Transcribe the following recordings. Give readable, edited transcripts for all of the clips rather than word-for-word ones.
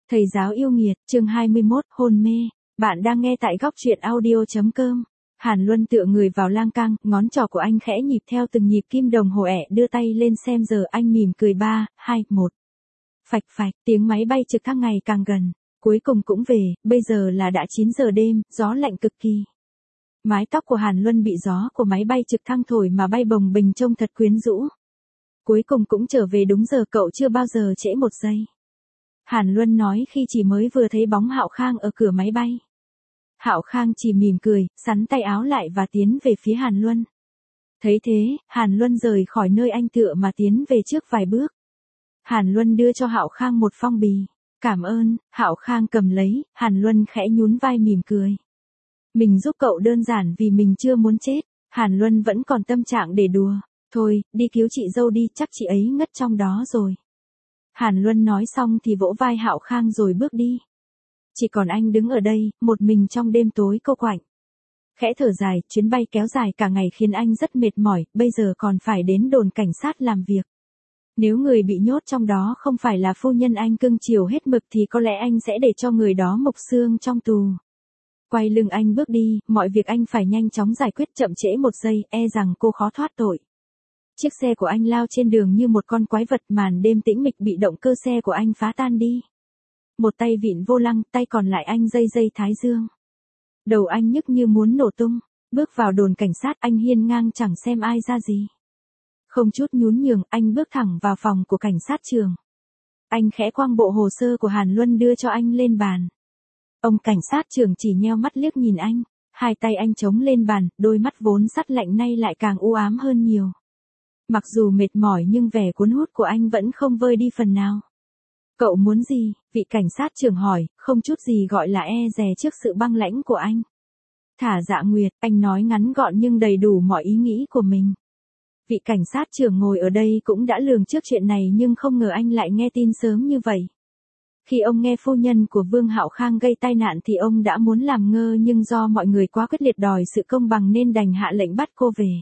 Thầy giáo yêu nghiệt, chương 21, hôn mê. Bạn đang nghe tại góc truyện audio.com. Hàn Luân tựa người vào lan can, ngón trỏ của anh khẽ nhịp theo từng nhịp kim đồng hồ ẻ, đưa tay lên xem giờ, anh mỉm cười 3, 2, 1. Phạch phạch, tiếng máy bay trực thăng ngày càng gần. Cuối cùng cũng về, bây giờ là đã 9 giờ đêm, gió lạnh cực kỳ. Mái tóc của Hàn Luân bị gió của máy bay trực thăng thổi mà bay bồng bềnh trông thật quyến rũ. Cuối cùng cũng trở về đúng giờ, cậu chưa bao giờ trễ một giây. Hàn Luân nói khi chỉ mới vừa thấy bóng Hạo Khang ở cửa máy bay. Hạo Khang chỉ mỉm cười, xắn tay áo lại và tiến về phía Hàn Luân. Thấy thế, Hàn Luân rời khỏi nơi anh tựa mà tiến về trước vài bước. Hàn Luân đưa cho Hạo Khang một phong bì. Cảm ơn. Hạo Khang cầm lấy, Hàn Luân khẽ nhún vai mỉm cười. Mình giúp cậu đơn giản vì mình chưa muốn chết. Hàn Luân vẫn còn tâm trạng để đùa. Thôi, đi cứu chị dâu đi, chắc chị ấy ngất trong đó rồi. Hàn Luân nói xong thì vỗ vai Hạo Khang rồi bước đi. Chỉ còn anh đứng ở đây, một mình trong đêm tối cô quạnh. Khẽ thở dài, chuyến bay kéo dài cả ngày khiến anh rất mệt mỏi, bây giờ còn phải đến đồn cảnh sát làm việc. Nếu người bị nhốt trong đó không phải là phu nhân anh cưng chiều hết mực thì có lẽ anh sẽ để cho người đó mục xương trong tù. Quay lưng anh bước đi, mọi việc anh phải nhanh chóng giải quyết, chậm trễ một giây, e rằng cô khó thoát tội. Chiếc xe của anh lao trên đường như một con quái vật, màn đêm tĩnh mịch bị động cơ xe của anh phá tan đi. Một tay vịn vô lăng, tay còn lại anh dây thái dương. Đầu anh nhức như muốn nổ tung. Bước vào đồn cảnh sát, anh hiên ngang chẳng xem ai ra gì. Không chút nhún nhường, anh bước thẳng vào phòng của cảnh sát trường. Anh khẽ quăng bộ hồ sơ của Hàn Luân đưa cho anh lên bàn. Ông cảnh sát trưởng chỉ nheo mắt liếc nhìn anh. Hai tay anh chống lên bàn, đôi mắt vốn sắt lạnh nay lại càng u ám hơn nhiều. Mặc dù mệt mỏi nhưng vẻ cuốn hút của anh vẫn không vơi đi phần nào. Cậu muốn gì? Vị cảnh sát trưởng hỏi, không chút gì gọi là e dè trước sự băng lãnh của anh. Thả Dạ Nguyệt, anh nói ngắn gọn nhưng đầy đủ mọi ý nghĩ của mình. Vị cảnh sát trưởng ngồi ở đây cũng đã lường trước chuyện này nhưng không ngờ anh lại nghe tin sớm như vậy. Khi ông nghe phu nhân của Vương Hạo Khang gây tai nạn thì ông đã muốn làm ngơ nhưng do mọi người quá quyết liệt đòi sự công bằng nên đành hạ lệnh bắt cô về.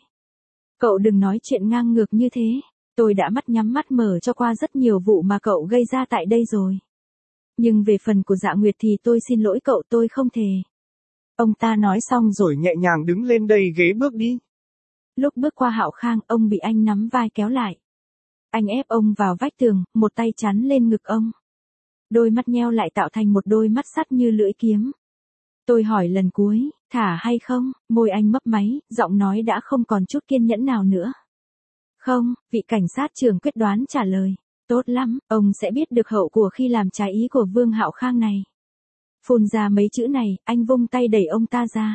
Cậu đừng nói chuyện ngang ngược như thế. Tôi đã mắt nhắm mắt mở cho qua rất nhiều vụ mà cậu gây ra tại đây rồi. Nhưng về phần của Dạ Nguyệt thì tôi xin lỗi cậu, tôi không thể. Ông ta nói xong rồi nhẹ nhàng đứng lên đây ghế bước đi. Lúc bước qua Hạo Khang, ông bị anh nắm vai kéo lại. Anh ép ông vào vách tường, một tay chắn lên ngực ông. Đôi mắt nheo lại tạo thành một đôi mắt sắt như lưỡi kiếm. Tôi hỏi lần cuối, thả hay không? Môi anh mấp máy, giọng nói đã không còn chút kiên nhẫn nào nữa. Không, vị cảnh sát trưởng quyết đoán trả lời. Tốt lắm, ông sẽ biết được hậu của khi làm trái ý của Vương Hạo Khang này. Phun ra mấy chữ này, anh vung tay đẩy ông ta ra.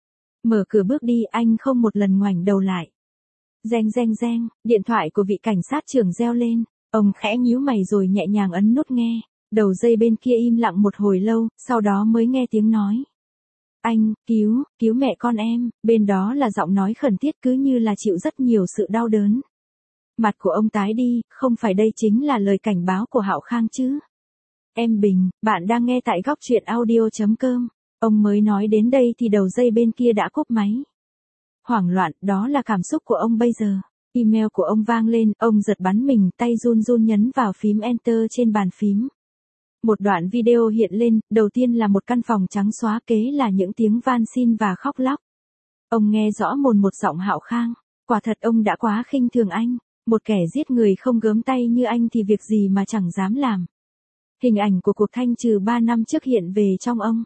Mở cửa bước đi, anh không một lần ngoảnh đầu lại. Reng reng reng, điện thoại của vị cảnh sát trưởng reo lên. Ông khẽ nhíu mày rồi nhẹ nhàng ấn nút nghe. Đầu dây bên kia im lặng một hồi lâu, sau đó mới nghe tiếng nói. Anh, cứu mẹ con em. Bên đó là giọng nói khẩn thiết cứ như là chịu rất nhiều sự đau đớn. Mặt của ông tái đi, không phải đây chính là lời cảnh báo của Hạo Khang chứ. Em Bình, bạn đang nghe tại góc truyện audio.com. Ông mới nói đến đây thì đầu dây bên kia đã cúp máy. Hoảng loạn, đó là cảm xúc của ông bây giờ. Email của ông vang lên, ông giật bắn mình, tay run run nhấn vào phím Enter trên bàn phím. Một đoạn video hiện lên, đầu tiên là một căn phòng trắng xóa, kế là những tiếng van xin và khóc lóc. Ông nghe rõ mồn một giọng Hạo Khang. Quả thật ông đã quá khinh thường anh. Một kẻ giết người không gớm tay như anh thì việc gì mà chẳng dám làm. Hình ảnh của cuộc thanh trừ 3 năm trước hiện về trong ông.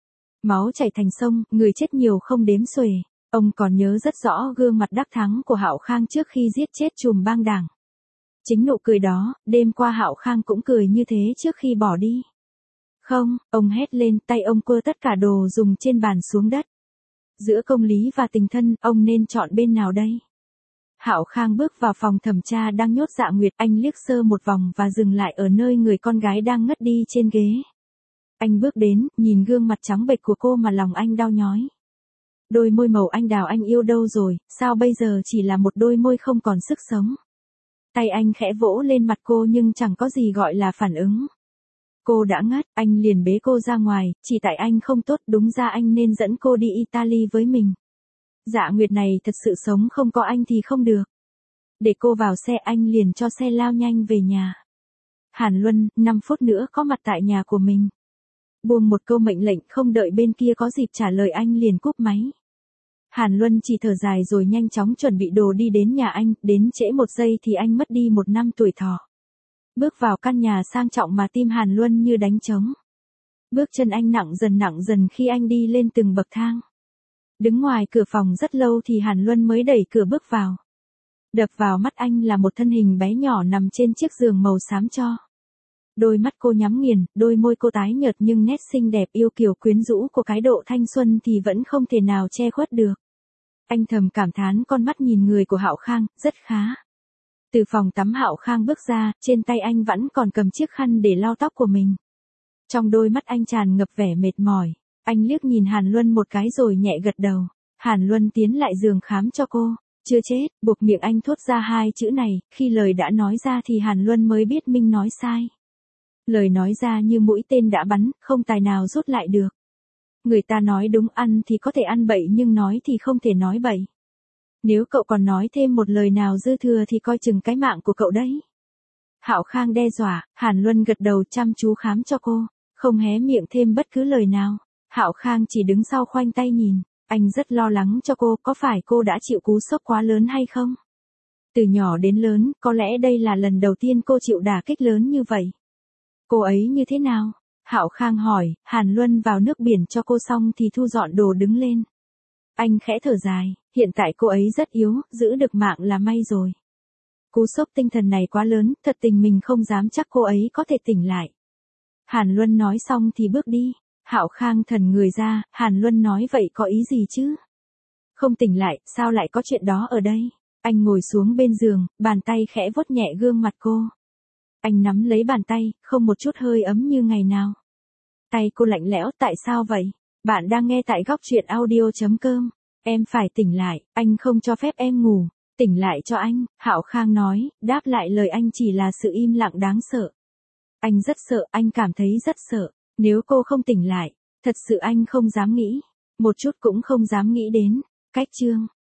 Máu chảy thành sông, người chết nhiều không đếm xuể. Ông còn nhớ rất rõ gương mặt đắc thắng của Hạo Khang trước khi giết chết trùm bang đảng. Chính nụ cười đó, đêm qua Hạo Khang cũng cười như thế trước khi bỏ đi. Không, ông hét lên, tay ông quơ tất cả đồ dùng trên bàn xuống đất. Giữa công lý và tình thân, ông nên chọn bên nào đây? Hạo Khang bước vào phòng thẩm tra đang nhốt Dạ Nguyệt, anh liếc sơ một vòng và dừng lại ở nơi người con gái đang ngất đi trên ghế. Anh bước đến, nhìn gương mặt trắng bệch của cô mà lòng anh đau nhói. Đôi môi màu anh đào anh yêu đâu rồi, sao bây giờ chỉ là một đôi môi không còn sức sống. Tay anh khẽ vỗ lên mặt cô nhưng chẳng có gì gọi là phản ứng. Cô đã ngất, anh liền bế cô ra ngoài, chỉ tại anh không tốt, đúng ra anh nên dẫn cô đi Italy với mình. Dạ Nguyệt này thật sự sống không có anh thì không được. Để cô vào xe, anh liền cho xe lao nhanh về nhà. Hàn Luân, 5 phút nữa có mặt tại nhà của mình. Buông một câu mệnh lệnh không đợi bên kia có dịp trả lời anh liền cúp máy. Hàn Luân chỉ thở dài rồi nhanh chóng chuẩn bị đồ đi đến nhà anh, đến trễ 1 giây thì anh mất đi 1 năm tuổi thọ. Bước vào căn nhà sang trọng mà tim Hàn Luân như đánh trống. Bước chân anh nặng dần khi anh đi lên từng bậc thang. Đứng ngoài cửa phòng rất lâu thì Hàn Luân mới đẩy cửa bước vào. Đập vào mắt anh là một thân hình bé nhỏ nằm trên chiếc giường màu xám tro. Đôi mắt cô nhắm nghiền, đôi môi cô tái nhợt nhưng nét xinh đẹp yêu kiều quyến rũ của cái độ thanh xuân thì vẫn không thể nào che khuất được. Anh thầm cảm thán con mắt nhìn người của Hạo Khang, rất khá. Từ phòng tắm Hạo Khang bước ra, trên tay anh vẫn còn cầm chiếc khăn để lau tóc của mình. Trong đôi mắt anh tràn ngập vẻ mệt mỏi, anh liếc nhìn Hàn Luân một cái rồi nhẹ gật đầu. Hàn Luân tiến lại giường khám cho cô. Chưa chết, buộc miệng anh thốt ra 2 chữ này, khi lời đã nói ra thì Hàn Luân mới biết mình nói sai. Lời nói ra như mũi tên đã bắn, không tài nào rút lại được. Người ta nói đúng, ăn thì có thể ăn bậy nhưng nói thì không thể nói bậy. Nếu cậu còn nói thêm một lời nào dư thừa thì coi chừng cái mạng của cậu đấy. Hạo Khang đe dọa, Hàn Luân gật đầu chăm chú khám cho cô, không hé miệng thêm bất cứ lời nào. Hạo Khang chỉ đứng sau khoanh tay nhìn, anh rất lo lắng cho cô, có phải cô đã chịu cú sốc quá lớn hay không? Từ nhỏ đến lớn, có lẽ đây là lần đầu tiên cô chịu đả kích lớn như vậy. Cô ấy như thế nào? Hạo Khang hỏi. Hàn Luân vào nước biển cho cô xong thì thu dọn đồ đứng lên. Anh khẽ thở dài, hiện tại cô ấy rất yếu, giữ được mạng là may rồi. Cú sốc tinh thần này quá lớn, thật tình mình không dám chắc cô ấy có thể tỉnh lại. Hàn Luân nói xong thì bước đi. Hạo Khang thần người ra, Hàn Luân nói vậy có ý gì chứ? Không tỉnh lại, sao lại có chuyện đó ở đây? Anh ngồi xuống bên giường, bàn tay khẽ vuốt nhẹ gương mặt cô. Anh nắm lấy bàn tay, không một chút hơi ấm như ngày nào. Tay cô lạnh lẽo, tại sao vậy? Bạn đang nghe tại góc truyện audio.com. Em phải tỉnh lại, anh không cho phép em ngủ. Tỉnh lại cho anh, Hạo Khang nói, đáp lại lời anh chỉ là sự im lặng đáng sợ. Anh rất sợ, anh cảm thấy rất sợ. Nếu cô không tỉnh lại, thật sự anh không dám nghĩ. Một chút cũng không dám nghĩ đến. Cách chương